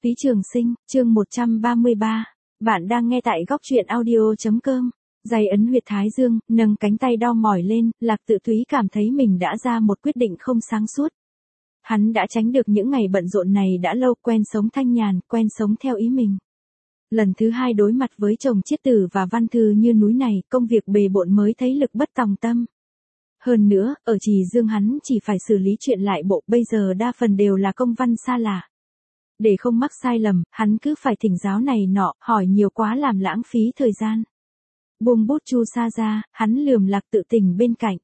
Phí Trường Sinh, chương 133. Bạn đang nghe tại góc truyện audio.com. Giày ấn huyệt thái dương, nâng cánh tay đau mỏi lên, Lạc Tự Túy cảm thấy mình đã ra một quyết định không sáng suốt. Hắn đã tránh được những ngày bận rộn này đã lâu, quen sống thanh nhàn, quen sống theo ý mình. Lần thứ hai đối mặt với chồng Chiết Tử và Văn Thư như núi này, công việc bề bộn mới thấy lực bất tòng tâm. Hơn nữa, ở Trì Dương hắn chỉ phải xử lý chuyện lại bộ, bây giờ đa phần đều là công văn xa lạ. Để không mắc sai lầm, hắn cứ phải thỉnh giáo này nọ, hỏi nhiều quá làm lãng phí thời gian. Buông bút chu sa ra, hắn lườm Lạc Tự Tình bên cạnh.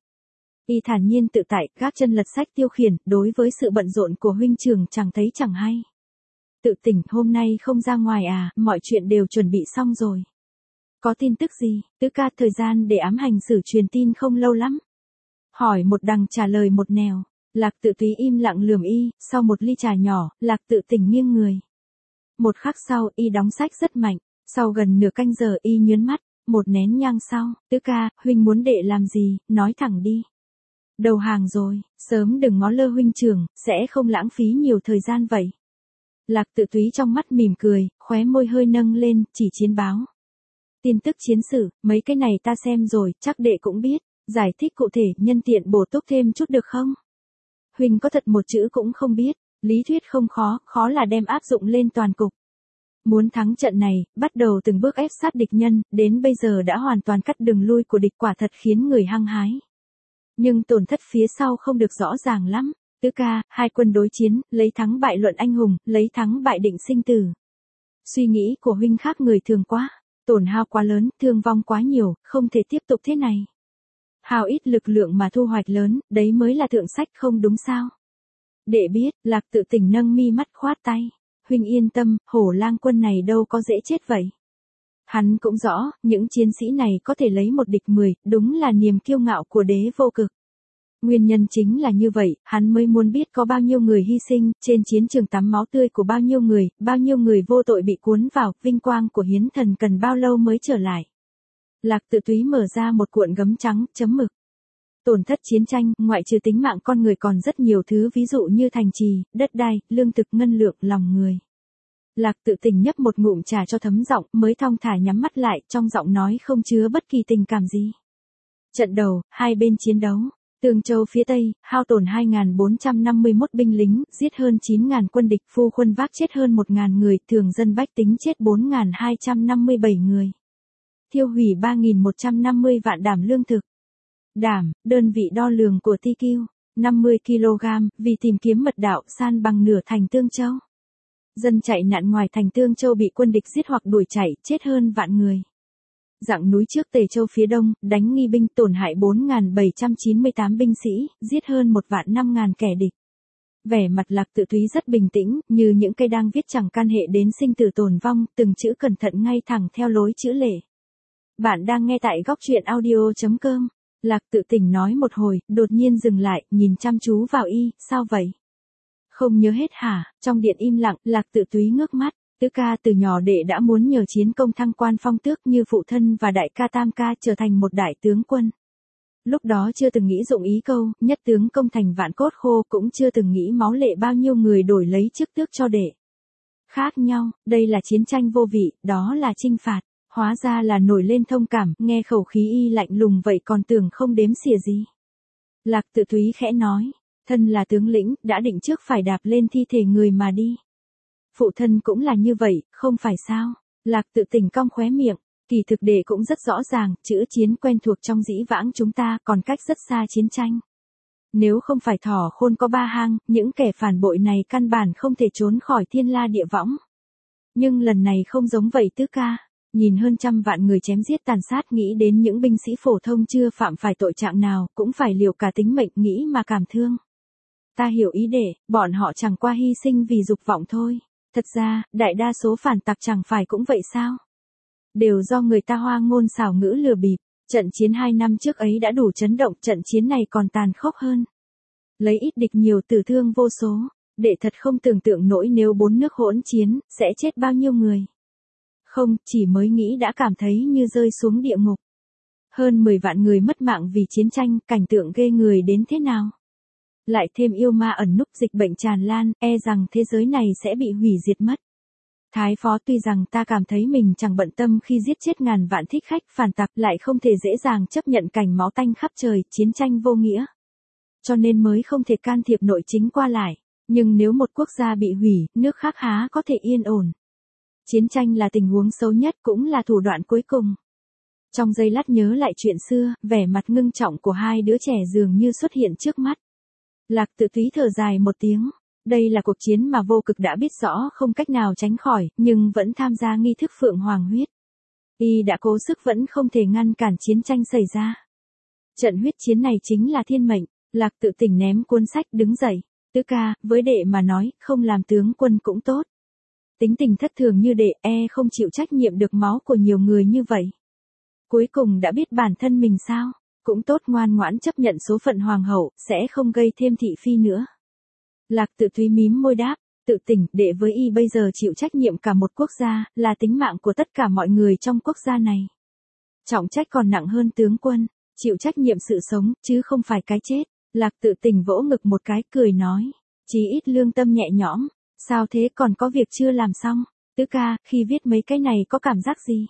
Y thản nhiên tự tại, gác chân lật sách tiêu khiển, đối với sự bận rộn của huynh trưởng chẳng thấy chẳng hay. Tự Tình, hôm nay không ra ngoài à, mọi chuyện đều chuẩn bị xong rồi. Có tin tức gì, Tứ ca? Thời gian để ám hành xử truyền tin không lâu lắm. Hỏi một đằng trả lời một nẻo. Lạc Tự Túy im lặng lườm y, sau một ly trà nhỏ, Lạc Tự Tình nghiêng người. Một khắc sau, y đóng sách rất mạnh, sau gần nửa canh giờ y nhớn mắt, một nén nhang sau, Tứ ca, huynh muốn đệ làm gì, nói thẳng đi. Đầu hàng rồi, sớm đừng ngó lơ huynh trưởng, sẽ không lãng phí nhiều thời gian vậy. Lạc Tự Túy trong mắt mỉm cười, khóe môi hơi nâng lên, chỉ chiến báo. Tin tức chiến sự, mấy cái này ta xem rồi, chắc đệ cũng biết, giải thích cụ thể, nhân tiện bổ túc thêm chút được không? Huynh có thật một chữ cũng không biết, lý thuyết không khó, khó là đem áp dụng lên toàn cục. Muốn thắng trận này, bắt đầu từng bước ép sát địch nhân, đến bây giờ đã hoàn toàn cắt đường lui của địch, quả thật khiến người hăng hái. Nhưng tổn thất phía sau không được rõ ràng lắm. Tứ ca, hai quân đối chiến, lấy thắng bại luận anh hùng, lấy thắng bại định sinh tử. Suy nghĩ của huynh khác người thường quá, tổn hao quá lớn, thương vong quá nhiều, không thể tiếp tục thế này. Hao ít lực lượng mà thu hoạch lớn, đấy mới là thượng sách, không đúng sao? Đệ biết, Lạc Tự Tình nâng mi mắt khoát tay. Huynh yên tâm, Hổ Lang quân này đâu có dễ chết vậy. Hắn cũng rõ, những chiến sĩ này có thể lấy một địch 10, đúng là niềm kiêu ngạo của đế vô cực. Nguyên nhân chính là như vậy, hắn mới muốn biết có bao nhiêu người hy sinh, trên chiến trường tắm máu tươi của bao nhiêu người vô tội bị cuốn vào, vinh quang của hiến thần cần bao lâu mới trở lại. Lạc Tự Túy mở ra một cuộn gấm trắng, chấm mực. Tổn thất chiến tranh, ngoại trừ tính mạng con người còn rất nhiều thứ, ví dụ như thành trì, đất đai, lương thực, ngân lượng, lòng người. Lạc Tự Tình nhấp một ngụm trà cho thấm giọng, mới thong thả nhắm mắt lại, trong giọng nói không chứa bất kỳ tình cảm gì. Trận đầu, hai bên chiến đấu. Tương Châu phía Tây, hao tổn 2.451 binh lính, giết hơn 9.000 quân địch, phu quân vác chết hơn 1.000 người, thường dân bách tính chết 4.257 người. Thiêu hủy 3.150 vạn đảm lương thực. Đảm, đơn vị đo lường của TQ, 50 kg, vì tìm kiếm mật đạo san bằng nửa thành Tương Châu. Dân chạy nạn ngoài thành Tương Châu bị quân địch giết hoặc đuổi chạy, chết hơn vạn người. Dặng núi trước Tề Châu phía đông, đánh nghi binh, tổn hại 4.798 binh sĩ, giết hơn 1.500.000 kẻ địch. Vẻ mặt Lạc Tự Túy rất bình tĩnh, như những cây đang viết chẳng can hệ đến sinh tử tồn vong, từng chữ cẩn thận ngay thẳng theo lối chữ lệ. Bạn đang nghe tại góc truyện audio.com. Lạc Tự Tình nói một hồi, đột nhiên dừng lại, nhìn chăm chú vào y, sao vậy? Không nhớ hết hả? Trong điện im lặng, Lạc Tự Túy ngước mắt. Tứ ca, từ nhỏ đệ đã muốn nhờ chiến công thăng quan phong tước như phụ thân và đại ca tam ca, trở thành một đại tướng quân. Lúc đó chưa từng nghĩ dụng ý câu, nhất tướng công thành vạn cốt khô, cũng chưa từng nghĩ máu lệ bao nhiêu người đổi lấy chức tước cho đệ. Khác nhau, đây là chiến tranh vô vị, đó là chinh phạt. Hóa ra là nổi lên thông cảm, nghe khẩu khí y lạnh lùng vậy còn tưởng không đếm xỉa gì. Lạc Tự Túy khẽ nói, thân là tướng lĩnh, đã định trước phải đạp lên thi thể người mà đi. Phụ thân cũng là như vậy, không phải sao? Lạc Tự Tình cong khóe miệng, kỳ thực đệ cũng rất rõ ràng, chữ chiến quen thuộc trong dĩ vãng chúng ta, còn cách rất xa chiến tranh. Nếu không phải thỏ khôn có ba hang, những kẻ phản bội này căn bản không thể trốn khỏi thiên la địa võng. Nhưng lần này không giống vậy Tứ ca. Nhìn hơn trăm vạn người chém giết tàn sát, nghĩ đến những binh sĩ phổ thông chưa phạm phải tội trạng nào, cũng phải liều cả tính mệnh, nghĩ mà cảm thương. Ta hiểu ý đệ, bọn họ chẳng qua hy sinh vì dục vọng thôi. Thật ra, đại đa số phản tặc chẳng phải cũng vậy sao? Đều do người ta hoa ngôn xảo ngữ lừa bịp. Trận chiến 2 năm trước ấy đã đủ chấn động, trận chiến này còn tàn khốc hơn. Lấy ít địch nhiều, tử thương vô số. Đệ thật không tưởng tượng nổi nếu 4 nước hỗn chiến, sẽ chết bao nhiêu người. Không, chỉ mới nghĩ đã cảm thấy như rơi xuống địa ngục. Hơn 10 vạn người mất mạng vì chiến tranh, cảnh tượng ghê người đến thế nào? Lại thêm yêu ma ẩn núp, dịch bệnh tràn lan, e rằng thế giới này sẽ bị hủy diệt mất. Thái phó, tuy rằng ta cảm thấy mình chẳng bận tâm khi giết chết ngàn vạn thích khách phản tặc, lại không thể dễ dàng chấp nhận cảnh máu tanh khắp trời, chiến tranh vô nghĩa. Cho nên mới không thể can thiệp nội chính qua lại. Nhưng nếu một quốc gia bị hủy, nước khác há có thể yên ổn. Chiến tranh là tình huống xấu nhất, cũng là thủ đoạn cuối cùng. Trong giây lát nhớ lại chuyện xưa, vẻ mặt ngưng trọng của hai đứa trẻ dường như xuất hiện trước mắt. Lạc Tự Túy thở dài một tiếng. Đây là cuộc chiến mà Vô Cực đã biết rõ không cách nào tránh khỏi, nhưng vẫn tham gia nghi thức Phượng Hoàng huyết. Y đã cố sức vẫn không thể ngăn cản chiến tranh xảy ra. Trận huyết chiến này chính là thiên mệnh. Lạc Tự Tỉnh ném cuốn sách đứng dậy. Tứ ca, với đệ mà nói, không làm tướng quân cũng tốt. Tính tình thất thường như đệ, không chịu trách nhiệm được máu của nhiều người như vậy. Cuối cùng đã biết bản thân mình sao, cũng tốt, ngoan ngoãn chấp nhận số phận hoàng hậu, sẽ không gây thêm thị phi nữa. Lạc Tự Túy mím môi đáp, Tự Tỉnh, đệ với y bây giờ chịu trách nhiệm cả một quốc gia, là tính mạng của tất cả mọi người trong quốc gia này. Trọng trách còn nặng hơn tướng quân, chịu trách nhiệm sự sống, chứ không phải cái chết. Lạc Tự Tỉnh vỗ ngực một cái, cười nói, chí ít lương tâm nhẹ nhõm, sao thế, còn có việc chưa làm xong? Tứ ca, khi viết mấy cái này có cảm giác gì?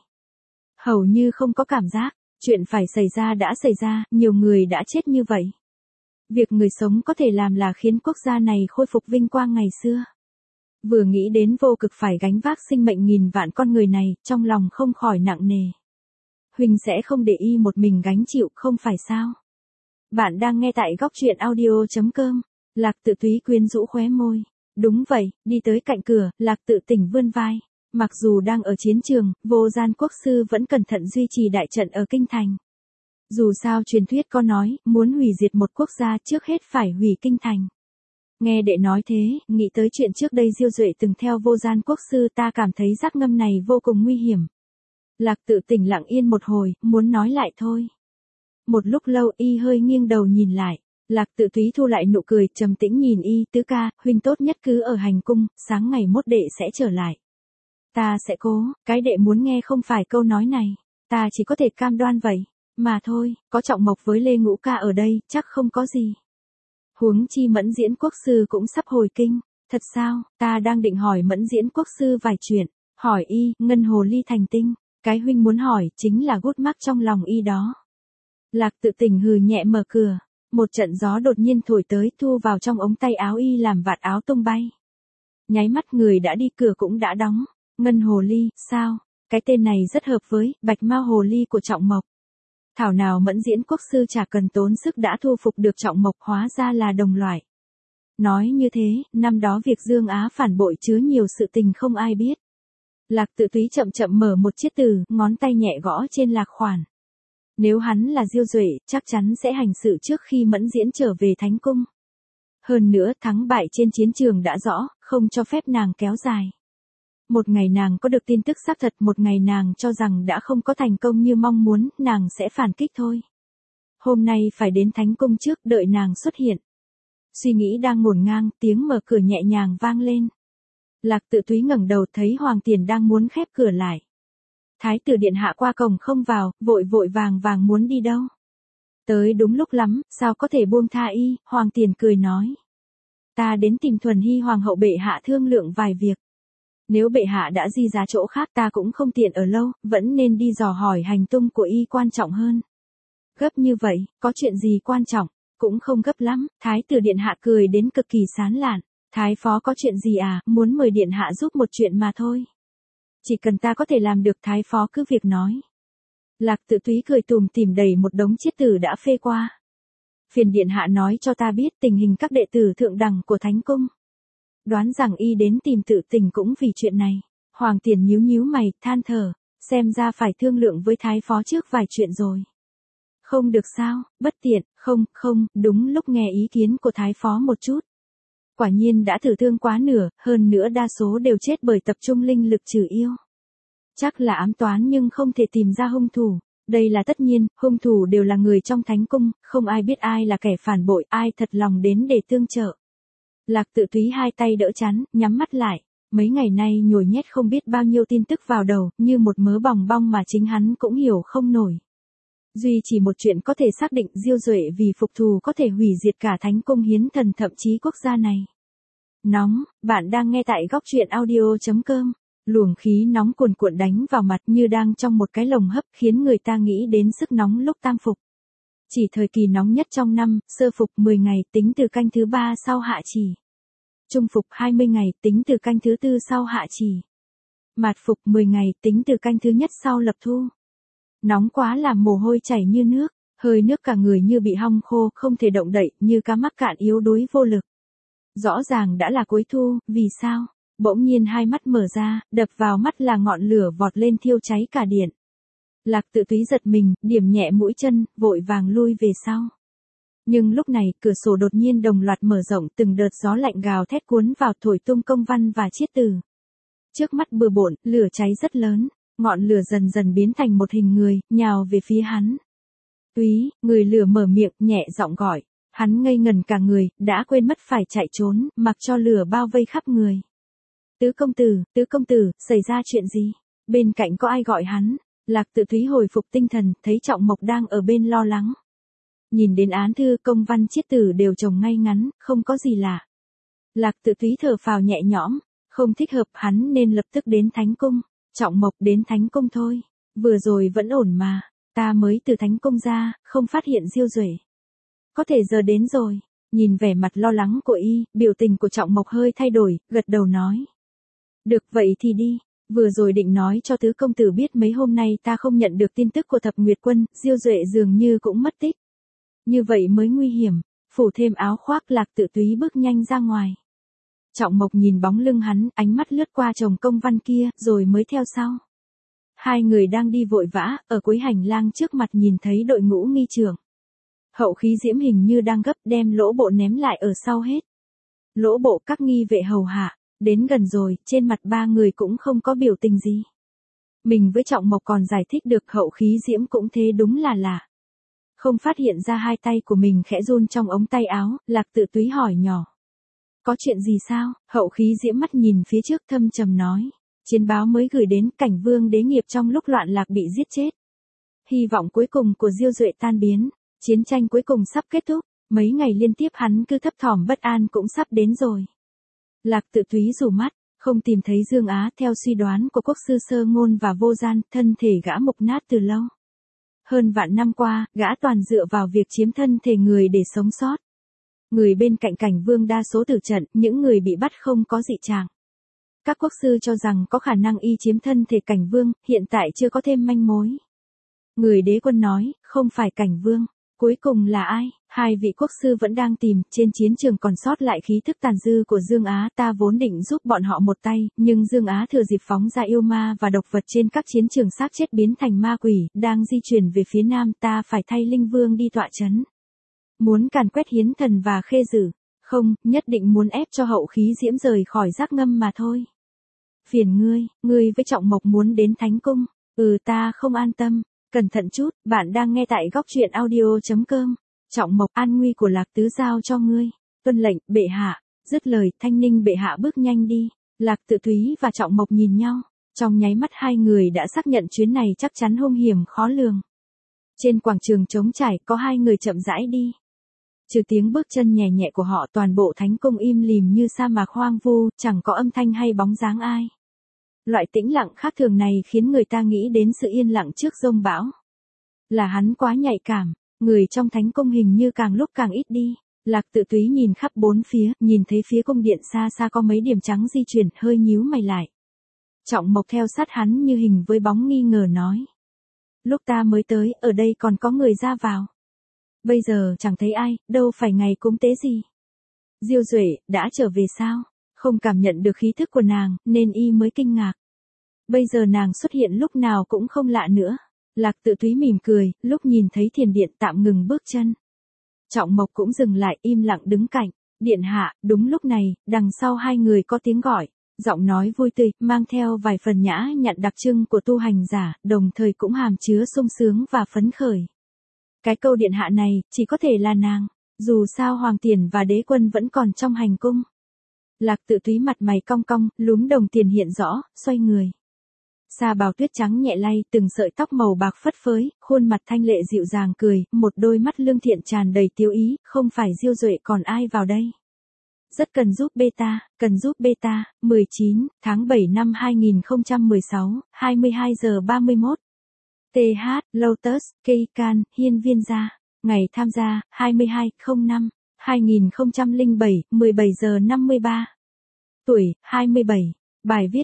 Hầu như không có cảm giác, chuyện phải xảy ra đã xảy ra, nhiều người đã chết như vậy. Việc người sống có thể làm là khiến quốc gia này khôi phục vinh quang ngày xưa. Vừa nghĩ đến Vô Cực phải gánh vác sinh mệnh nghìn vạn con người này, trong lòng không khỏi nặng nề. Huỳnh sẽ không để y một mình gánh chịu, không phải sao? Bạn đang nghe tại góc truyện audio.com. Lạc Tự Túy quyến rũ khóe môi. Đúng vậy, đi tới cạnh cửa, Lạc Tự Tỉnh vươn vai. Mặc dù đang ở chiến trường, Vô Gian Quốc sư vẫn cẩn thận duy trì đại trận ở kinh thành. Dù sao truyền thuyết có nói, muốn hủy diệt một quốc gia trước hết phải hủy kinh thành. Nghe đệ nói thế, nghĩ tới chuyện trước đây Diêu Duệ từng theo Vô Gian Quốc sư, ta cảm thấy giác ngâm này vô cùng nguy hiểm. Lạc Tự Tỉnh lặng yên một hồi, muốn nói lại thôi. Một lúc lâu y hơi nghiêng đầu nhìn lại, Lạc Tự Túy thu lại nụ cười, trầm tĩnh nhìn y, tứ ca, huynh tốt nhất cứ ở hành cung, sáng ngày mốt đệ sẽ trở lại. Ta sẽ cố, cái đệ muốn nghe không phải câu nói này, ta chỉ có thể cam đoan vậy, mà thôi, có Trọng Mộc với Lê Ngũ ca ở đây, chắc không có gì. Huống chi Mẫn Diễn Quốc sư cũng sắp hồi kinh, thật sao, ta đang định hỏi Mẫn Diễn Quốc sư vài chuyện, hỏi y, ngân hồ ly thành tinh, cái huynh muốn hỏi chính là gút mắc trong lòng y đó. Lạc Tự Tỉnh hừ nhẹ mở cửa, một trận gió đột nhiên thổi tới, thu vào trong ống tay áo y làm vạt áo tung bay. Nháy mắt người đã đi, cửa cũng đã đóng. Ngân hồ ly, sao? Cái tên này rất hợp với Bạch Mao hồ ly của Trọng Mộc. Thảo nào Mẫn Diễn Quốc sư chả cần tốn sức đã thu phục được Trọng Mộc, hóa ra là đồng loại. Nói như thế, năm đó việc Dương Á phản bội chứa nhiều sự tình không ai biết. Lạc Tự Túy chậm chậm mở một chiếc từ, ngón tay nhẹ gõ trên lạc khoản. Nếu hắn là Diêu Duệ, chắc chắn sẽ hành sự trước khi Mẫn Diễn trở về Thánh Cung. Hơn nữa, thắng bại trên chiến trường đã rõ, không cho phép nàng kéo dài. Một ngày nàng có được tin tức xác thật, một ngày nàng cho rằng đã không có thành công như mong muốn, nàng sẽ phản kích thôi. Hôm nay phải đến Thánh Cung trước, đợi nàng xuất hiện. Suy nghĩ đang ngổn ngang, tiếng mở cửa nhẹ nhàng vang lên. Lạc Tự Túy ngẩng đầu thấy Hoàng Tiền đang muốn khép cửa lại. Thái tử điện hạ qua cổng không vào, vội vội vàng vàng muốn đi đâu. Tới đúng lúc lắm, sao có thể buông tha y, Hoàng Tiền cười nói. Ta đến tìm Thuần Hy Hoàng hậu bệ hạ thương lượng vài việc. Nếu bệ hạ đã di giá chỗ khác ta cũng không tiện ở lâu, vẫn nên đi dò hỏi hành tung của y quan trọng hơn. Gấp như vậy, có chuyện gì quan trọng, cũng không gấp lắm, Thái tử điện hạ cười đến cực kỳ sán lạn. Thái phó có chuyện gì à, muốn mời điện hạ giúp một chuyện mà thôi. Chỉ cần ta có thể làm được, Thái phó cứ việc nói. Lạc Tự Túy cười tủm tỉm đẩy một đống chiết tử đã phê qua. Phiền điện hạ nói cho ta biết tình hình các đệ tử thượng đẳng của Thánh Cung. Đoán rằng y đến tìm Tự Tỉnh cũng vì chuyện này. Hoàng Tiền nhíu nhíu mày, than thở, xem ra phải thương lượng với Thái phó trước vài chuyện rồi. Không được sao, bất tiện, không, đúng lúc nghe ý kiến của Thái phó một chút. Quả nhiên đã thử thương quá nửa, hơn nữa đa số đều chết bởi tập trung linh lực trừ yêu. Chắc là ám toán nhưng không thể tìm ra hung thủ. Đây là tất nhiên, hung thủ đều là người trong Thánh Cung, không ai biết ai là kẻ phản bội, ai thật lòng đến để tương trợ. Lạc Tự Túy hai tay đỡ chán, nhắm mắt lại. Mấy ngày nay nhồi nhét không biết bao nhiêu tin tức vào đầu, như một mớ bòng bong mà chính hắn cũng hiểu không nổi. Duy chỉ một chuyện có thể xác định, Diêu Duệ vì phục thù có thể hủy diệt cả Thánh Cung hiến thần, thậm chí quốc gia này. Nóng, bạn đang nghe tại góc truyện audio.com. Luồng khí nóng cuồn cuộn đánh vào mặt như đang trong một cái lồng hấp, khiến người ta nghĩ đến sức nóng lúc tang phục. Chỉ thời kỳ nóng nhất trong năm, sơ phục 10 ngày tính từ canh thứ 3 sau hạ chỉ. Trung phục 20 ngày tính từ canh thứ 4 sau hạ chỉ. Mạt phục 10 ngày tính từ canh thứ nhất sau lập thu. Nóng quá làm mồ hôi chảy như nước, hơi nước cả người như bị hong khô, không thể động đậy, như cá mắc cạn yếu đuối vô lực. Rõ ràng đã là cuối thu, vì sao? Bỗng nhiên hai mắt mở ra, đập vào mắt là ngọn lửa vọt lên thiêu cháy cả điện. Lạc Tự Túy giật mình, điểm nhẹ mũi chân, vội vàng lui về sau. Nhưng lúc này, cửa sổ đột nhiên đồng loạt mở rộng, từng đợt gió lạnh gào thét cuốn vào thổi tung công văn và chiết từ. Trước mắt bừa bộn, lửa cháy rất lớn, ngọn lửa dần dần biến thành một hình người, nhào về phía hắn. Túy, người lửa mở miệng, nhẹ giọng gọi. Hắn ngây ngần cả người, đã quên mất phải chạy trốn, mặc cho lửa bao vây khắp người. Tứ công tử, xảy ra chuyện gì? Bên cạnh có ai gọi hắn? Lạc Tự Túy hồi phục tinh thần, thấy Trọng Mộc đang ở bên lo lắng. Nhìn đến án thư công văn chiết từ đều chồng ngay ngắn, không có gì lạ. Lạc Tự Túy thở phào nhẹ nhõm, không thích hợp hắn nên lập tức đến Thánh Cung. Trọng Mộc đến Thánh Cung thôi, vừa rồi vẫn ổn mà, ta mới từ Thánh Cung ra, không phát hiện Diêu Duệ. Có thể giờ đến rồi, nhìn vẻ mặt lo lắng của y, biểu tình của Trọng Mộc hơi thay đổi, gật đầu nói. Được vậy thì đi, vừa rồi định nói cho tứ công tử biết mấy hôm nay ta không nhận được tin tức của Thập Nguyệt Quân, Diêu Duệ dường như cũng mất tích. Như vậy mới nguy hiểm, phủ thêm áo khoác Lạc Tự Túy bước nhanh ra ngoài. Trọng Mộc nhìn bóng lưng hắn, ánh mắt lướt qua chồng công văn kia, rồi mới theo sau. Hai người đang đi vội vã, ở cuối hành lang trước mặt nhìn thấy đội ngũ nghi trưởng. Hậu Khí Diễm hình như đang gấp đem lỗ bộ ném lại ở sau hết. Lỗ bộ các nghi vệ hầu hạ, đến gần rồi, trên mặt ba người cũng không có biểu tình gì. Mình với Trọng Mộc còn giải thích được, Hậu Khí Diễm cũng thế, đúng là lạ. Không phát hiện ra hai tay của mình khẽ run trong ống tay áo, Lạc Tự Túy hỏi nhỏ. Có chuyện gì sao? Hậu Khí Diễm mắt nhìn phía trước thâm trầm nói. Chiến báo mới gửi đến, Cảnh Vương đế nghiệp trong lúc loạn lạc bị giết chết. Hy vọng cuối cùng của Diêu Duệ tan biến, chiến tranh cuối cùng sắp kết thúc, mấy ngày liên tiếp hắn cứ thấp thỏm bất an cũng sắp đến rồi. Lạc Tự Túy rủ mắt, không tìm thấy Dương Á, theo suy đoán của quốc sư Sơ Ngôn và Vô Gian, thân thể gã mục nát từ lâu. Hơn vạn năm qua, gã toàn dựa vào việc chiếm thân thể người để sống sót. Người bên cạnh Cảnh Vương đa số tử trận, những người bị bắt không có dị trạng. Các quốc sư cho rằng có khả năng y chiếm thân thể Cảnh Vương, hiện tại chưa có thêm manh mối. Người đế quân nói, không phải Cảnh Vương, cuối cùng là ai? Hai vị quốc sư vẫn đang tìm, trên chiến trường còn sót lại khí thức tàn dư của Dương Á, ta vốn định giúp bọn họ một tay, nhưng Dương Á thừa dịp phóng ra yêu ma và độc vật trên các chiến trường xác chết biến thành ma quỷ, đang di chuyển về phía nam, ta phải thay Linh Vương đi tọa chấn. Muốn càn quét Hiến Thần và Khê Dử, không, nhất định muốn ép cho Hậu Khí Diễm rời khỏi giác ngâm mà thôi. Phiền ngươi với Trọng Mộc muốn đến Thánh Cung, ta không an tâm. Cẩn thận chút, bạn đang nghe tại góc truyện audio.com. Trọng Mộc, an nguy của Lạc Tứ giao cho ngươi. Tuân lệnh, bệ hạ. Dứt lời, Thanh Ninh bệ hạ bước nhanh đi. Lạc Tự Túy và Trọng Mộc nhìn nhau. Trong nháy mắt hai người đã xác nhận chuyến này chắc chắn hung hiểm khó lường. Trên quảng trường trống trải có hai người chậm rãi đi. Trừ tiếng bước chân nhẹ nhẹ của họ, toàn bộ Thánh Cung im lìm như sa mạc hoang vu, chẳng có âm thanh hay bóng dáng ai. Loại tĩnh lặng khác thường này khiến người ta nghĩ đến sự yên lặng trước dông bão. Là hắn quá nhạy cảm, người trong Thánh Cung hình như càng lúc càng ít đi. Lạc Tự Túy nhìn khắp bốn phía, nhìn thấy phía cung điện xa xa có mấy điểm trắng di chuyển, hơi nhíu mày lại. Trọng Mộc theo sát hắn như hình với bóng nghi ngờ nói. Lúc ta mới tới, ở đây còn có người ra vào. Bây giờ chẳng thấy ai, đâu phải ngày cúng tế gì. Diêu Duệ, đã trở về sao? Không cảm nhận được khí thức của nàng, nên y mới kinh ngạc. Bây giờ nàng xuất hiện lúc nào cũng không lạ nữa. Lạc Tự Túy mỉm cười, lúc nhìn thấy thiền điện tạm ngừng bước chân. Trọng Mộc cũng dừng lại, im lặng đứng cạnh. Điện hạ, đúng lúc này, đằng sau hai người có tiếng gọi. Giọng nói vui tươi, mang theo vài phần nhã nhặn đặc trưng của tu hành giả, đồng thời cũng hàm chứa sung sướng và phấn khởi. Cái câu điện hạ này, chỉ có thể là nàng. Dù sao Hoàng Tiền và Đế Quân vẫn còn trong hành cung. Lạc Tự Túy mặt mày cong cong, lúm đồng tiền hiện rõ, xoay người. Sa bào tuyết trắng nhẹ lay, từng sợi tóc màu bạc phất phới, khuôn mặt thanh lệ dịu dàng cười, một đôi mắt lương thiện tràn đầy tiêu ý, không phải Diêu Duệ còn ai vào đây. Rất cần giúp beta, 19, tháng 7 năm 2016, 22 giờ 31. TH, Lotus, Keikan, Hiên Viên Gia. Ngày tham gia, 22/05, 2007, 17 giờ 53. Tuổi, 27. Bài viết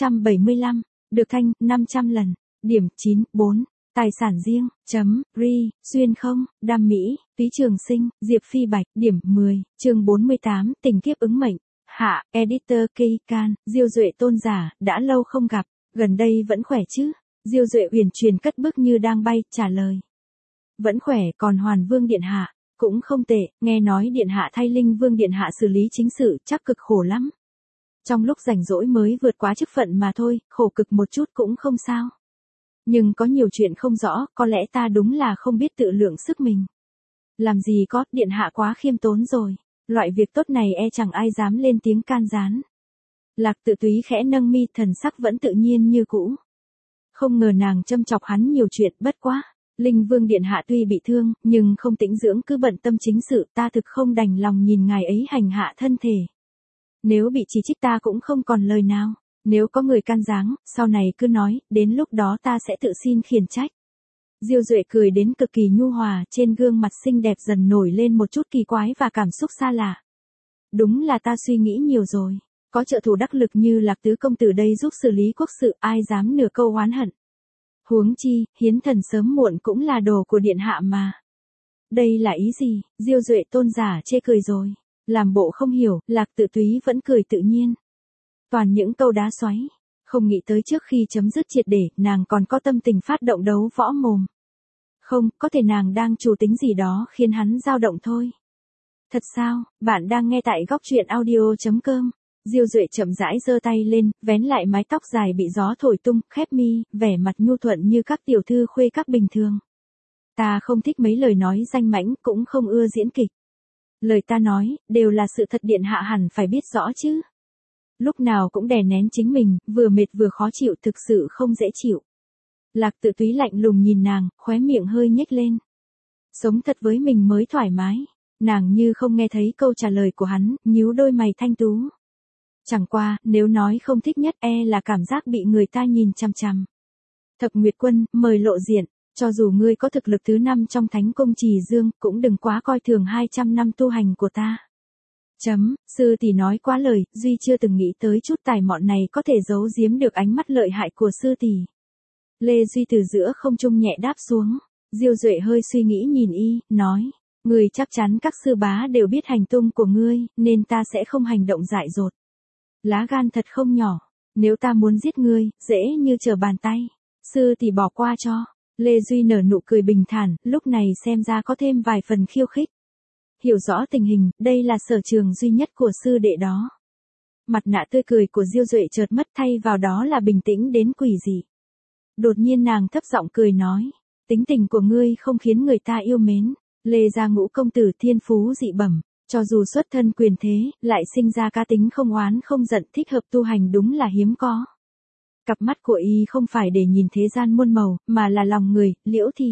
475. Được thanh, 500 lần. Điểm 9, 4. Tài sản riêng, ri, xuyên không, đam mỹ, Túy Trường Sinh, Diệp Phi Bạch, điểm 10, chương 48, tình kiếp ứng mệnh. Hạ, editor Keikan, Diêu Duệ tôn giả, đã lâu không gặp, gần đây vẫn khỏe chứ? Diêu Duệ uyển chuyển cất bước như đang bay, trả lời. Vẫn khỏe, còn Hoàn Vương Điện Hạ, cũng không tệ, nghe nói Điện Hạ thay Linh Vương Điện Hạ xử lý chính sự, chắc cực khổ lắm. Trong lúc rảnh rỗi mới vượt quá chức phận mà thôi, khổ cực một chút cũng không sao. Nhưng có nhiều chuyện không rõ, có lẽ ta đúng là không biết tự lượng sức mình. Làm gì có, Điện Hạ quá khiêm tốn rồi. Loại việc tốt này chẳng ai dám lên tiếng can gián. Lạc Tự Túy khẽ nâng mi, thần sắc vẫn tự nhiên như cũ. Không ngờ nàng châm chọc hắn nhiều chuyện, bất quá. Linh Vương Điện Hạ tuy bị thương, nhưng không tĩnh dưỡng, cứ bận tâm chính sự, ta thực không đành lòng nhìn ngài ấy hành hạ thân thể. Nếu bị chỉ trích ta cũng không còn lời nào. Nếu có người can gián, sau này cứ nói, đến lúc đó ta sẽ tự xin khiển trách. Diêu Duệ cười đến cực kỳ nhu hòa, trên gương mặt xinh đẹp dần nổi lên một chút kỳ quái và cảm xúc xa lạ. Đúng là ta suy nghĩ nhiều rồi. Có trợ thủ đắc lực như Lạc Tứ công tử đây giúp xử lý quốc sự, ai dám nửa câu oán hận. Huống chi, hiến thần sớm muộn cũng là đồ của Điện Hạ mà. Đây là ý gì? Diêu Duệ tôn giả chê cười rồi. Làm bộ không hiểu, Lạc Tự Túy vẫn cười tự nhiên. Toàn những câu đá xoáy. Không nghĩ tới trước khi chấm dứt triệt để, nàng còn có tâm tình phát động đấu võ mồm. Không, có thể nàng đang chủ tính gì đó khiến hắn dao động thôi. Thật sao? Bạn đang nghe tại góc truyện audio.com. Diêu Duệ chậm rãi giơ tay lên, vén lại mái tóc dài bị gió thổi tung, khép mi, vẻ mặt nhu thuận như các tiểu thư khuê các bình thường. Ta không thích mấy lời nói danh mãnh, cũng không ưa diễn kịch. Lời ta nói, đều là sự thật, Điện Hạ hẳn phải biết rõ chứ. Lúc nào cũng đè nén chính mình, vừa mệt vừa khó chịu, thực sự không dễ chịu. Lạc Tự Túy lạnh lùng nhìn nàng, khóe miệng hơi nhếch lên. Sống thật với mình mới thoải mái. Nàng như không nghe thấy câu trả lời của hắn, nhíu đôi mày thanh tú. Chẳng qua, nếu nói không thích nhất là cảm giác bị người ta nhìn chằm chằm. Thập Nguyệt Quân, mời lộ diện, cho dù ngươi có thực lực thứ 5 trong Thánh Cung Trì Dương, cũng đừng quá coi thường 200 năm tu hành của ta. Sư tỷ nói quá lời, Duy chưa từng nghĩ tới chút tài mọn này có thể giấu giếm được ánh mắt lợi hại của sư tỷ. Lê Duy từ giữa không trung nhẹ đáp xuống. Diêu Duệ hơi suy nghĩ nhìn y, nói. Ngươi chắc chắn các sư bá đều biết hành tung của ngươi, nên ta sẽ không hành động dại dột. Lá gan thật không nhỏ. Nếu ta muốn giết ngươi, dễ như trở bàn tay. Sư tỷ bỏ qua cho. Lê Duy nở nụ cười bình thản, lúc này xem ra có thêm vài phần khiêu khích. Hiểu rõ tình hình, đây là sở trường duy nhất của sư đệ đó. Mặt nạ tươi cười của Diêu Duệ chợt mất, thay vào đó là bình tĩnh đến quỷ dị. Đột nhiên nàng thấp giọng cười nói, tính tình của ngươi không khiến người ta yêu mến. Lê gia Ngũ công tử thiên phú dị bẩm, cho dù xuất thân quyền thế, lại sinh ra cá tính không oán không giận, thích hợp tu hành đúng là hiếm có. Cặp mắt của y không phải để nhìn thế gian muôn màu, mà là lòng người, Liễu Thi.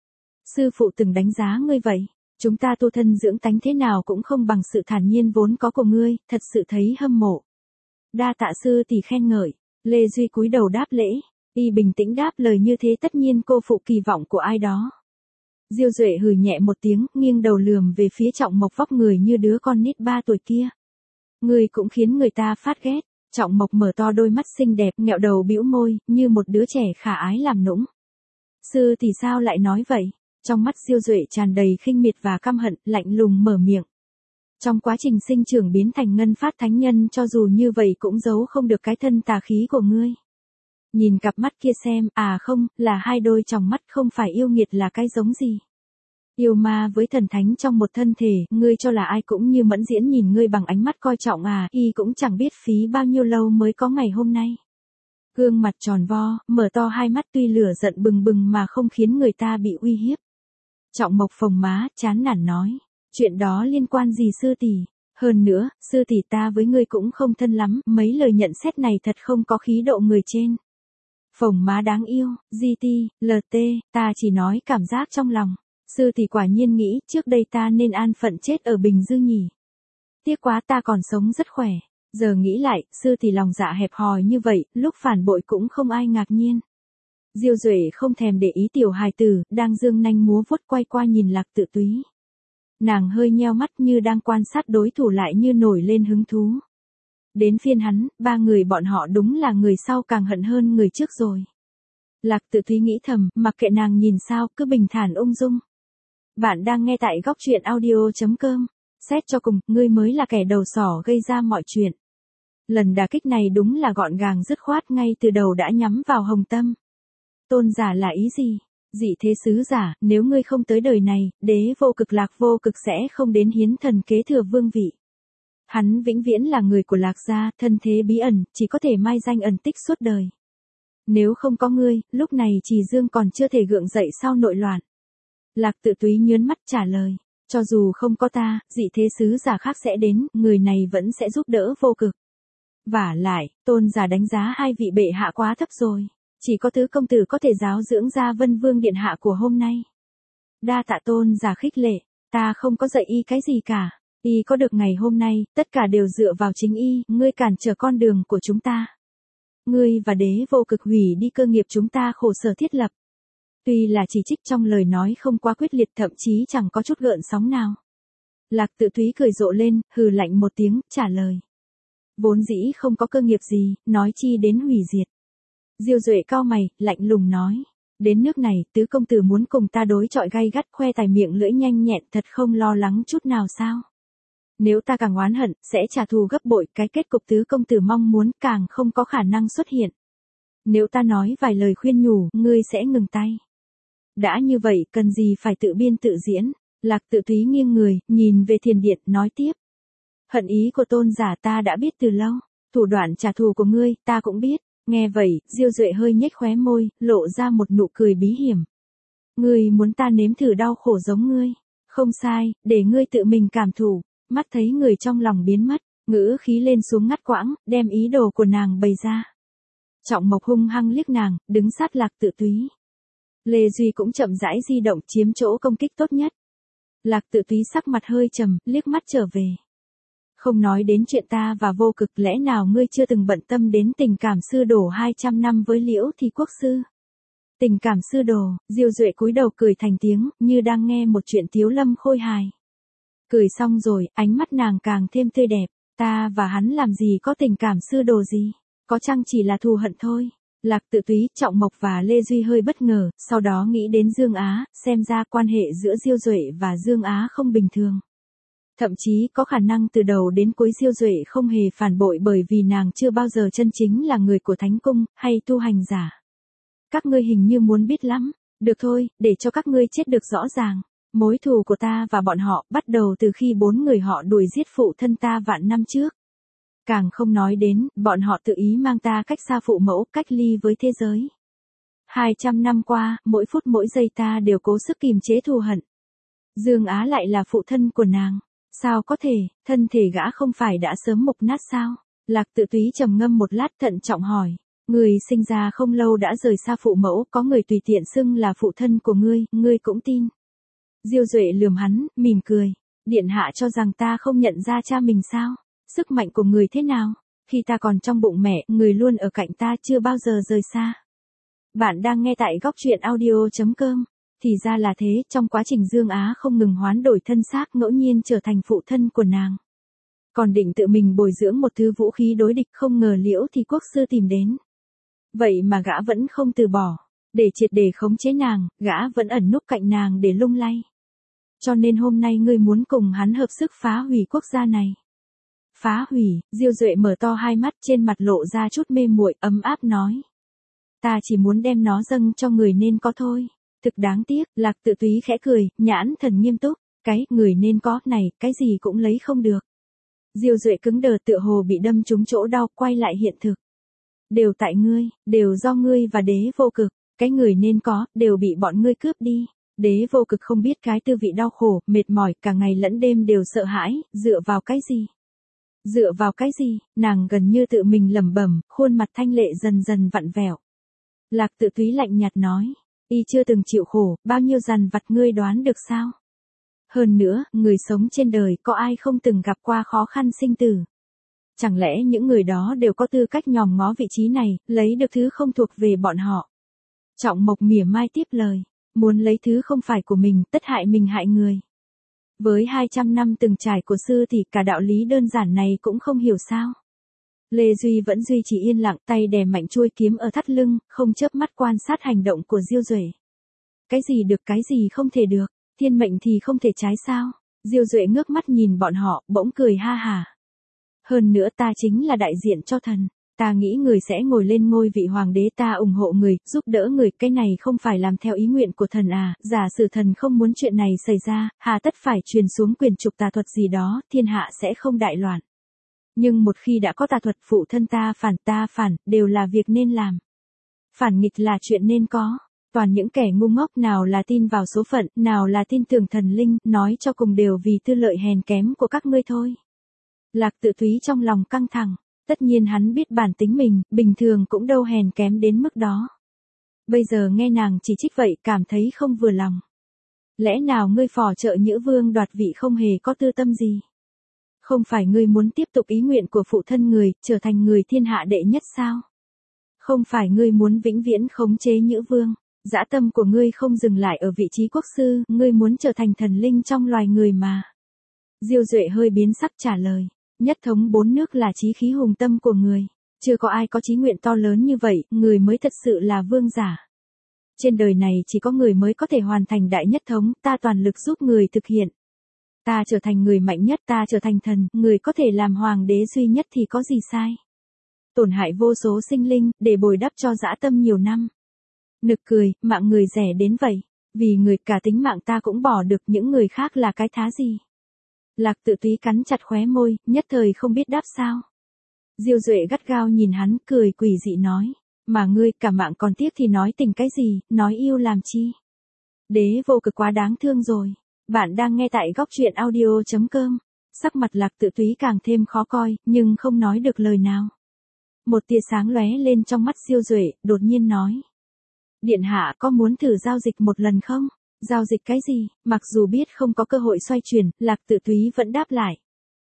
Sư phụ từng đánh giá ngươi vậy. Chúng ta tu thân dưỡng tánh thế nào cũng không bằng sự thản nhiên vốn có của ngươi, thật sự thấy hâm mộ. Đa tạ sư tỷ khen ngợi. Lê Duy cúi đầu đáp lễ. Y bình tĩnh đáp lời như thế, tất nhiên cô phụ kỳ vọng của ai đó. Diêu Duệ hừ nhẹ một tiếng, nghiêng đầu lườm về phía Trọng Mộc vóc người như đứa con nít 3 tuổi kia. Ngươi cũng khiến người ta phát ghét. Trọng Mộc mở to đôi mắt xinh đẹp, nghẹo đầu bĩu môi, như một đứa trẻ khả ái làm nũng. Sư tỷ sao lại nói vậy? Trong mắt Diêu Duệ tràn đầy khinh miệt và căm hận, lạnh lùng mở miệng. Trong quá trình sinh trưởng biến thành ngân phát thánh nhân, cho dù như vậy cũng giấu không được cái thân tà khí của ngươi. Nhìn cặp mắt kia xem, không, là hai đôi tròng mắt, không phải yêu nghiệt là cái giống gì. Yêu ma với thần thánh trong một thân thể, ngươi cho là ai cũng như Mẫn Diễn nhìn ngươi bằng ánh mắt coi trọng y cũng chẳng biết phí bao nhiêu lâu mới có ngày hôm nay. Gương mặt tròn vo, mở to hai mắt tuy lửa giận bừng bừng mà không khiến người ta bị uy hiếp. Trọng Mộc phồng má, chán nản nói. Chuyện đó liên quan gì sư tỷ? Hơn nữa, sư tỷ ta với ngươi cũng không thân lắm, mấy lời nhận xét này thật không có khí độ người trên. Phồng má đáng yêu, GT, LT, ta chỉ nói cảm giác trong lòng. Sư tỷ quả nhiên nghĩ, trước đây ta nên an phận chết ở Bình Dương nhỉ. Tiếc quá ta còn sống rất khỏe. Giờ nghĩ lại, sư thì lòng dạ hẹp hòi như vậy, lúc phản bội cũng không ai ngạc nhiên. Diêu Duệ không thèm để ý tiểu hài tử, đang dương nanh múa vuốt quay qua nhìn Lạc Tự Túy. Nàng hơi nheo mắt như đang quan sát đối thủ lại như nổi lên hứng thú. Đến phiên hắn, ba người bọn họ đúng là người sau càng hận hơn người trước rồi. Lạc Tự Túy nghĩ thầm, mặc kệ nàng nhìn sao, cứ bình thản ung dung. Bạn đang nghe tại góc truyện audio.com. Xét cho cùng, ngươi mới là kẻ đầu sỏ gây ra mọi chuyện. Lần đả kích này đúng là gọn gàng dứt khoát ngay từ đầu đã nhắm vào Hồng Tâm. Tôn giả là ý gì? Dị thế sứ giả, nếu ngươi không tới đời này, đế vô cực Lạc vô cực sẽ không đến hiến thần kế thừa vương vị. Hắn vĩnh viễn là người của Lạc gia, thân thế bí ẩn, chỉ có thể mai danh ẩn tích suốt đời. Nếu không có ngươi, lúc này Trì Dương còn chưa thể gượng dậy sau nội loạn. Lạc Tự Túy nhớn mắt trả lời, cho dù không có ta, dị thế sứ giả khác sẽ đến, người này vẫn sẽ giúp đỡ vô cực. Vả lại, tôn giả đánh giá hai vị bệ hạ quá thấp rồi. Chỉ có tứ công tử có thể giáo dưỡng ra Vân Vương điện hạ của hôm nay. Đa tạ tôn giả khích lệ, ta không có dạy y cái gì cả. Y có được ngày hôm nay, tất cả đều dựa vào chính y, ngươi cản trở con đường của chúng ta. Ngươi và đế vô cực hủy đi cơ nghiệp chúng ta khổ sở thiết lập. Tuy là chỉ trích trong lời nói không quá quyết liệt, thậm chí chẳng có chút gợn sóng nào. Lạc Tự Túy cười rộ lên, hừ lạnh một tiếng, trả lời. Vốn dĩ không có cơ nghiệp gì, nói chi đến hủy diệt. Diêu Duệ cau mày, lạnh lùng nói. Đến nước này, tứ công tử muốn cùng ta đối chọi gay gắt, khoe tài miệng lưỡi nhanh nhẹn, thật không lo lắng chút nào sao? Nếu ta càng oán hận, sẽ trả thù gấp bội, cái kết cục tứ công tử mong muốn càng không có khả năng xuất hiện. Nếu ta nói vài lời khuyên nhủ, ngươi sẽ ngừng tay. Đã như vậy, cần gì phải tự biên tự diễn? Lạc Tự Túy nghiêng người, nhìn về thiền điện, nói tiếp. Hận ý của tôn giả ta đã biết từ lâu, thủ đoạn trả thù của ngươi, ta cũng biết. Nghe vậy, Diêu Duệ hơi nhếch khóe môi, lộ ra một nụ cười bí hiểm. Ngươi muốn ta nếm thử đau khổ giống ngươi. Không sai, để ngươi tự mình cảm thụ. Mắt thấy người trong lòng biến mất, ngữ khí lên xuống ngắt quãng, đem ý đồ của nàng bày ra. Trọng Mộc hung hăng liếc nàng, đứng sát Lạc Tự Túy. Lê Duy cũng chậm rãi di động chiếm chỗ công kích tốt nhất. Lạc Tự Túy sắc mặt hơi trầm, liếc mắt trở về. Không nói đến chuyện ta và vô cực, lẽ nào ngươi chưa từng bận tâm đến tình cảm sư đồ 200 năm với Liễu Thì Quốc sư? Tình cảm sư đồ, Diêu Duệ cúi đầu cười thành tiếng, như đang nghe một chuyện tiếu lâm khôi hài. Cười xong rồi, ánh mắt nàng càng thêm tươi đẹp, ta và hắn làm gì có tình cảm sư đồ gì, có chăng chỉ là thù hận thôi. Lạc Tự Túy, Trọng Mộc và Lê Duy hơi bất ngờ, sau đó nghĩ đến Dương Á, xem ra quan hệ giữa Diêu Duệ và Dương Á không bình thường. Thậm chí có khả năng từ đầu đến cuối Diêu Duệ không hề phản bội bởi vì nàng chưa bao giờ chân chính là người của Thánh Cung, hay tu hành giả. Các ngươi hình như muốn biết lắm, được thôi, để cho các ngươi chết được rõ ràng. Mối thù của ta và bọn họ bắt đầu từ khi 4 người họ đuổi giết phụ thân ta vạn năm trước. Càng không nói đến, bọn họ tự ý mang ta cách xa phụ mẫu, cách ly với thế giới. 200 năm qua, mỗi phút mỗi giây ta đều cố sức kìm chế thù hận. Dương Á lại là phụ thân của nàng. Sao có thể, thân thể gã không phải đã sớm mục nát sao? Lạc Tự Túy trầm ngâm một lát thận trọng hỏi. Người sinh ra không lâu đã rời xa phụ mẫu, có người tùy tiện xưng là phụ thân của ngươi cũng tin. Diêu Duệ lườm hắn, mỉm cười. Điện hạ cho rằng ta không nhận ra cha mình sao? Sức mạnh của người thế nào? Khi ta còn trong bụng mẹ, người luôn ở cạnh ta, chưa bao giờ rời xa. Bạn đang nghe tại góc truyện audio.com. Thì ra là thế, trong quá trình Dương Á không ngừng hoán đổi thân xác, ngẫu nhiên trở thành phụ thân của nàng. Còn định tự mình bồi dưỡng một thứ vũ khí đối địch, không ngờ Liễu Thì Quốc sư tìm đến. Vậy mà gã vẫn không từ bỏ. Để triệt để khống chế nàng, gã vẫn ẩn núp cạnh nàng để lung lay. Cho nên hôm nay ngươi muốn cùng hắn hợp sức phá hủy quốc gia này. Phá hủy, Diêu Duệ mở to hai mắt, trên mặt lộ ra chút mê muội, ấm áp nói. Ta chỉ muốn đem nó dâng cho người nên có thôi. Thực đáng tiếc, Lạc Tự Túy khẽ cười, nhãn thần nghiêm túc, cái người nên có này, cái gì cũng lấy không được. Diêu Duệ cứng đờ, tựa hồ bị đâm trúng chỗ đau, quay lại hiện thực. Đều tại ngươi, đều do ngươi và đế vô cực, cái người nên có, đều bị bọn ngươi cướp đi. Đế vô cực không biết cái tư vị đau khổ, mệt mỏi, cả ngày lẫn đêm đều sợ hãi, dựa vào cái gì? Dựa vào cái gì? Nàng gần như tự mình lẩm bẩm, khuôn mặt thanh lệ dần dần vặn vẹo. Lạc Tự Túy lạnh nhạt nói. Y chưa từng chịu khổ, bao nhiêu dằn vặt ngươi đoán được sao? Hơn nữa, người sống trên đời có ai không từng gặp qua khó khăn sinh tử. Chẳng lẽ những người đó đều có tư cách nhòm ngó vị trí này, lấy được thứ không thuộc về bọn họ. Trọng Mộc mỉa mai tiếp lời, muốn lấy thứ không phải của mình, tất hại mình hại người. Với 200 năm từng trải của sư thì cả đạo lý đơn giản này cũng không hiểu sao. Lê Duy vẫn duy trì yên lặng, tay đè mạnh chuôi kiếm ở thắt lưng, không chớp mắt quan sát hành động của Diêu Duệ. Cái gì được cái gì không thể được, thiên mệnh thì không thể trái sao? Diêu Duệ ngước mắt nhìn bọn họ, bỗng cười ha hả. Hơn nữa ta chính là đại diện cho thần, ta nghĩ người sẽ ngồi lên ngôi vị hoàng đế, ta ủng hộ người, giúp đỡ người, cái này không phải làm theo ý nguyện của thần à, giả sử thần không muốn chuyện này xảy ra, hà tất phải truyền xuống quyền trục tà thuật gì đó, thiên hạ sẽ không đại loạn. Nhưng một khi đã có tà thuật, phụ thân ta phản, đều là việc nên làm. Phản nghịch là chuyện nên có. Toàn những kẻ ngu ngốc, nào là tin vào số phận, nào là tin tưởng thần linh, nói cho cùng đều vì tư lợi hèn kém của các ngươi thôi. Lạc Tự Túy trong lòng căng thẳng, tất nhiên hắn biết bản tính mình, bình thường cũng đâu hèn kém đến mức đó. Bây giờ nghe nàng chỉ trích vậy, cảm thấy không vừa lòng. Lẽ nào ngươi phò trợ Nhữ Vương đoạt vị không hề có tư tâm gì? Không phải ngươi muốn tiếp tục ý nguyện của phụ thân người, trở thành người thiên hạ đệ nhất sao? Không phải ngươi muốn vĩnh viễn khống chế Nhữ Vương? Dã tâm của ngươi không dừng lại ở vị trí quốc sư, ngươi muốn trở thành thần linh trong loài người mà. Diêu Duệ hơi biến sắc trả lời, nhất thống 4 nước là chí khí hùng tâm của người. Chưa có ai có chí nguyện to lớn như vậy, người mới thật sự là vương giả. Trên đời này chỉ có người mới có thể hoàn thành đại nhất thống, ta toàn lực giúp người thực hiện. Ta trở thành người mạnh nhất, ta trở thành thần, người có thể làm hoàng đế duy nhất thì có gì sai. Tổn hại vô số sinh linh, để bồi đắp cho dã tâm nhiều năm. Nực cười, mạng người rẻ đến vậy, vì người cả tính mạng ta cũng bỏ được, những người khác là cái thá gì. Lạc Tự Túy cắn chặt khóe môi, nhất thời không biết đáp sao. Diêu Duệ gắt gao nhìn hắn, cười quỷ dị nói, mà ngươi cả mạng còn tiếc thì nói tình cái gì, nói yêu làm chi. Đế Vô Cực quá đáng thương rồi. Bạn đang nghe tại góc truyện audio.com. Sắc mặt Lạc Tự Túy càng thêm khó coi, nhưng không nói được lời nào. Một tia sáng lóe lên trong mắt Diêu Duệ, đột nhiên nói. Điện hạ có muốn thử giao dịch một lần không? Giao dịch cái gì? Mặc dù biết không có cơ hội xoay chuyển, Lạc Tự Túy vẫn đáp lại.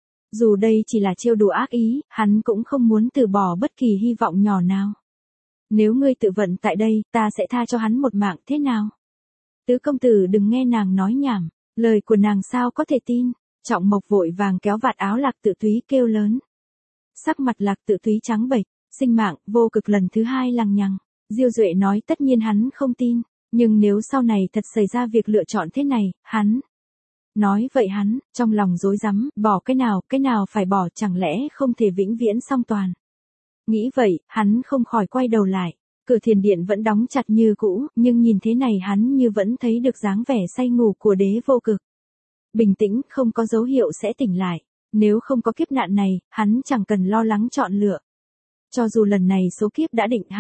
Dù đây chỉ là trêu đùa ác ý, hắn cũng không muốn từ bỏ bất kỳ hy vọng nhỏ nào. Nếu ngươi tự vận tại đây, ta sẽ tha cho hắn một mạng, thế nào? Tứ công tử đừng nghe nàng nói nhảm, lời của nàng sao có thể tin? Trọng Mộc vội vàng kéo vạt áo Lạc Tự Túy kêu lớn. Sắc mặt Lạc Tự Túy trắng bệch, sinh mạng, Vô Cực lần thứ 2 lằng nhằng. Diêu Duệ nói tất nhiên hắn không tin, nhưng nếu sau này thật xảy ra việc lựa chọn thế này, hắn. Nói vậy hắn, trong lòng rối rắm, bỏ cái nào phải bỏ, chẳng lẽ không thể vĩnh viễn song toàn. Nghĩ vậy, hắn không khỏi quay đầu lại, cửa thiền điện vẫn đóng chặt như cũ, nhưng nhìn thế này hắn như vẫn thấy được dáng vẻ say ngủ của Đế Vô Cực. Bình tĩnh, không có dấu hiệu sẽ tỉnh lại, nếu không có kiếp nạn này, hắn chẳng cần lo lắng chọn lựa. Cho dù lần này số kiếp đã định,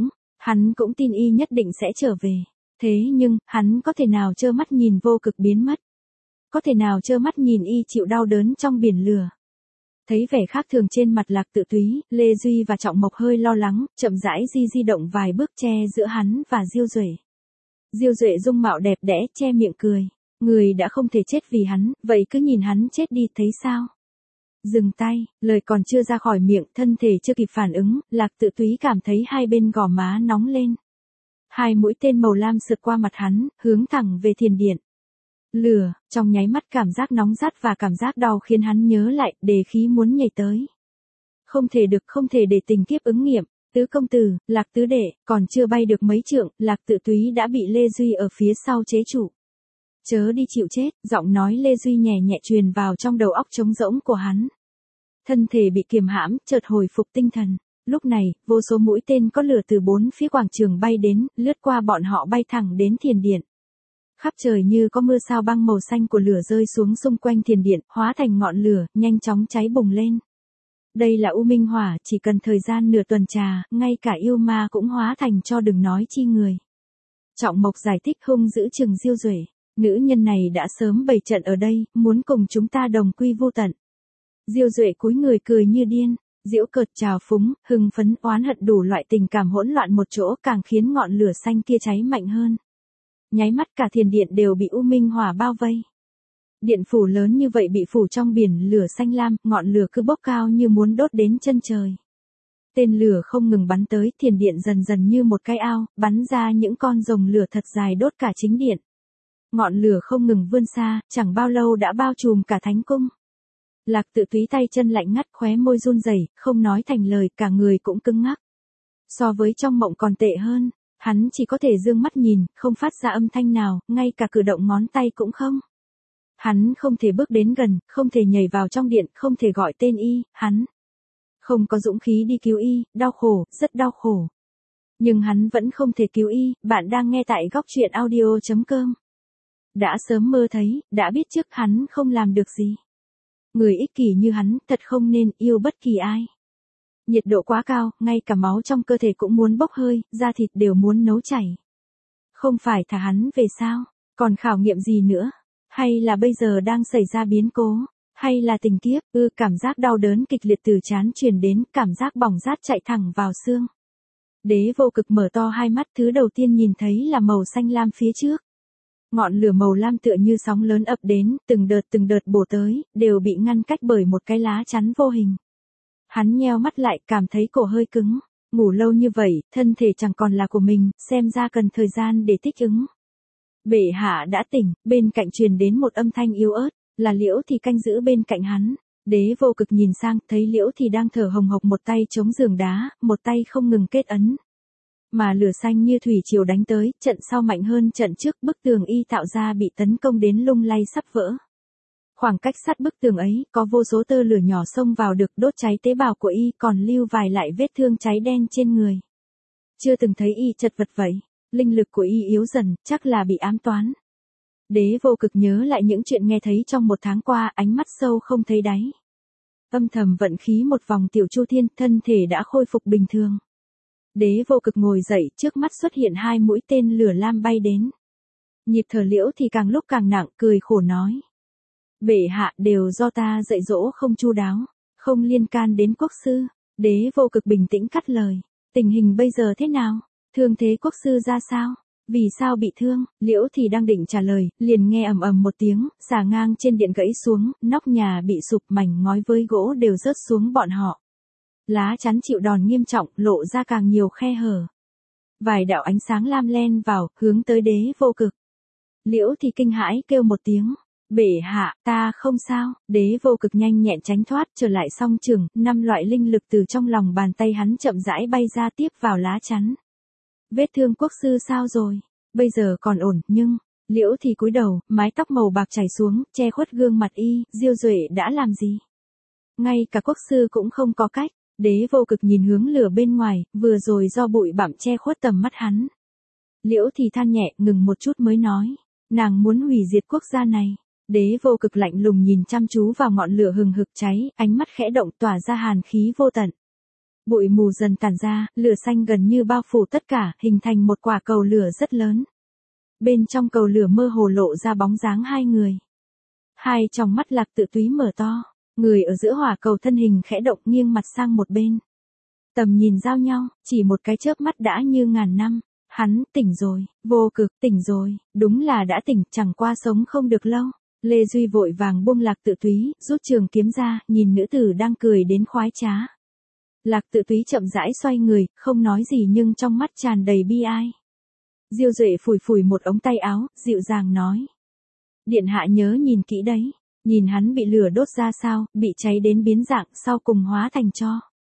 hắn cũng tin y nhất định sẽ trở về. Thế nhưng, hắn có thể nào trơ mắt nhìn Vô Cực biến mất? Có thể nào trơ mắt nhìn y chịu đau đớn trong biển lửa? Thấy vẻ khác thường trên mặt Lạc Tự Túy, Lê Duy và Trọng Mộc hơi lo lắng, chậm rãi di động vài bước che giữa hắn và Diêu Duệ. Diêu Duệ dung mạo đẹp đẽ, che miệng cười. Người đã không thể chết vì hắn, vậy cứ nhìn hắn chết đi, thấy sao? Dừng tay, lời còn chưa ra khỏi miệng, thân thể chưa kịp phản ứng, Lạc Tự Túy cảm thấy hai bên gò má nóng lên. Hai mũi tên màu lam sượt qua mặt hắn, hướng thẳng về thiền điện. Lửa, trong nháy mắt cảm giác nóng rát và cảm giác đau khiến hắn nhớ lại, đề khí muốn nhảy tới. Không thể để tình kiếp ứng nghiệm. Tứ công tử, Lạc tứ đệ, còn chưa bay được mấy trượng, Lạc Tự Túy đã bị Lê Duy ở phía sau chế trụ. Chớ đi chịu chết, giọng nói Lê Duy nhẹ nhẹ truyền vào trong đầu óc trống rỗng của hắn. Thân thể bị kiềm hãm, chợt hồi phục tinh thần. Lúc này, vô số mũi tên có lửa từ bốn phía quảng trường bay đến, lướt qua bọn họ bay thẳng đến thiền điện. Khắp trời như có mưa sao băng màu xanh của lửa rơi xuống xung quanh thiền điện, hóa thành ngọn lửa, nhanh chóng cháy bùng lên. Đây là U Minh Hỏa, chỉ cần thời gian nửa tuần trà, ngay cả yêu ma cũng hóa thành cho đừng nói chi người. Trọng Mộc giải thích hung dữ chừng Diêu Duệ. Nữ nhân này đã sớm bày trận ở đây, muốn cùng chúng ta đồng quy vô tận. Diêu Duệ cúi người cười như điên, giễu cợt trào phúng, hưng phấn, oán hận đủ loại tình cảm hỗn loạn một chỗ càng khiến ngọn lửa xanh kia cháy mạnh hơn. Nháy mắt cả thiền điện đều bị U Minh Hỏa bao vây. Điện phủ lớn như vậy bị phủ trong biển lửa xanh lam, ngọn lửa cứ bốc cao như muốn đốt đến chân trời. Tên lửa không ngừng bắn tới, thiền điện dần dần như một cái ao, bắn ra những con rồng lửa thật dài đốt cả chính điện. Ngọn lửa không ngừng vươn xa, chẳng bao lâu đã bao trùm cả thánh cung. Lạc Tự Túy tay chân lạnh ngắt, khóe môi run rẩy, không nói thành lời, cả người cũng cứng ngắc. So với trong mộng còn tệ hơn, hắn chỉ có thể dương mắt nhìn, không phát ra âm thanh nào, ngay cả cử động ngón tay cũng không. Hắn không thể bước đến gần, không thể nhảy vào trong điện, không thể gọi tên y, hắn không có dũng khí đi cứu y, đau khổ, rất đau khổ. Nhưng hắn vẫn không thể cứu y. Bạn đang nghe tại góc truyện audio.com. Đã sớm mơ thấy, đã biết trước hắn không làm được gì. Người ích kỷ như hắn, thật không nên yêu bất kỳ ai. Nhiệt độ quá cao, ngay cả máu trong cơ thể cũng muốn bốc hơi, da thịt đều muốn nấu chảy. Không phải thả hắn về sao, còn khảo nghiệm gì nữa? Hay là bây giờ đang xảy ra biến cố? Hay là tình kiếp? Cảm giác đau đớn kịch liệt từ trán truyền đến, cảm giác bỏng rát chạy thẳng vào xương. Đế Vô Cực mở to hai mắt, thứ đầu tiên nhìn thấy là màu xanh lam phía trước. Ngọn lửa màu lam tựa như sóng lớn ập đến, từng đợt bổ tới, đều bị ngăn cách bởi một cái lá chắn vô hình. Hắn nheo mắt lại, cảm thấy cổ hơi cứng. Ngủ lâu như vậy, thân thể chẳng còn là của mình, xem ra cần thời gian để thích ứng. Bệ hạ đã tỉnh, bên cạnh truyền đến một âm thanh yếu ớt, là Liễu Thì canh giữ bên cạnh hắn. Đế Vô Cực nhìn sang, thấy Liễu Thì đang thở hồng hộc, một tay chống giường đá, một tay không ngừng kết ấn. Mà lửa xanh như thủy triều đánh tới, trận sau mạnh hơn trận trước, bức tường y tạo ra bị tấn công đến lung lay sắp vỡ. Khoảng cách sát bức tường ấy, có vô số tơ lửa nhỏ xông vào được, đốt cháy tế bào của y, còn lưu vài lại vết thương cháy đen trên người. Chưa từng thấy y chật vật vậy, linh lực của y yếu dần, chắc là bị ám toán. Đế Vô Cực nhớ lại những chuyện nghe thấy trong một tháng qua, ánh mắt sâu không thấy đáy. Âm thầm vận khí một vòng tiểu chu thiên, thân thể đã khôi phục bình thường. Đế Vô Cực ngồi dậy, trước mắt xuất hiện hai mũi tên lửa lam bay đến. Nhịp thở Liễu Thì càng lúc càng nặng, cười khổ nói. Bệ hạ, đều do ta dạy dỗ không chu đáo, không liên can đến quốc sư. Đế Vô Cực bình tĩnh cắt lời. Tình hình bây giờ thế nào? Thương thế quốc sư ra sao? Vì sao bị thương? Liễu Thì đang định trả lời, liền nghe ầm ầm một tiếng, xà ngang trên điện gãy xuống, nóc nhà bị sụp, mảnh ngói với gỗ đều rớt xuống bọn họ. Lá chắn chịu đòn nghiêm trọng, lộ ra càng nhiều khe hở. Vài đạo ánh sáng lam len vào, hướng tới Đế Vô Cực. Liễu Thì kinh hãi kêu một tiếng. Bệ hạ, ta không sao. Đế Vô Cực nhanh nhẹn tránh thoát, trở lại song trường, 5 loại linh lực từ trong lòng bàn tay hắn chậm rãi bay ra tiếp vào lá chắn. Vết thương quốc sư sao rồi? Bây giờ còn ổn, nhưng... Liễu Thì cúi đầu, mái tóc màu bạc chảy xuống, che khuất gương mặt y, Diêu Duệ đã làm gì? Ngay cả quốc sư cũng không có cách. Đế Vô Cực nhìn hướng lửa bên ngoài, vừa rồi do bụi bặm che khuất tầm mắt hắn. Liễu Thì than nhẹ, ngừng một chút mới nói. Nàng muốn hủy diệt quốc gia này. Đế Vô Cực lạnh lùng nhìn chăm chú vào ngọn lửa hừng hực cháy, ánh mắt khẽ động tỏa ra hàn khí vô tận. Bụi mù dần tản ra, lửa xanh gần như bao phủ tất cả, hình thành một quả cầu lửa rất lớn. Bên trong cầu lửa mơ hồ lộ ra bóng dáng hai người. Hai tròng mắt Lạc Tự Túy mở to, người ở giữa hỏa cầu thân hình khẽ động nghiêng mặt sang một bên. Tầm nhìn giao nhau, chỉ một cái chớp mắt đã như ngàn năm. Hắn tỉnh rồi, Vô Cực tỉnh rồi, đúng là đã tỉnh, chẳng qua sống không được lâu. Lê Duy vội vàng buông Lạc Tự Túy, rút trường kiếm ra, nhìn nữ tử đang cười đến khoái trá. Lạc Tự Túy chậm rãi xoay người, không nói gì nhưng trong mắt tràn đầy bi ai. Diêu Duệ phủi phủi một ống tay áo, dịu dàng nói. Điện hạ nhớ nhìn kỹ đấy, nhìn hắn bị lửa đốt ra sao, bị cháy đến biến dạng, sau cùng hóa thành tro.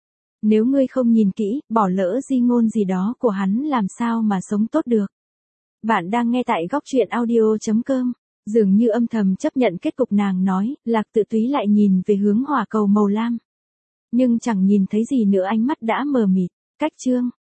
Nếu ngươi không nhìn kỹ, bỏ lỡ di ngôn gì đó của hắn làm sao mà sống tốt được. Bạn đang nghe tại góc truyện audio.com. Dường như âm thầm chấp nhận kết cục nàng nói, Lạc Tự Túy lại nhìn về hướng hỏa cầu màu lam. Nhưng chẳng nhìn thấy gì nữa, ánh mắt đã mờ mịt. Cách chương.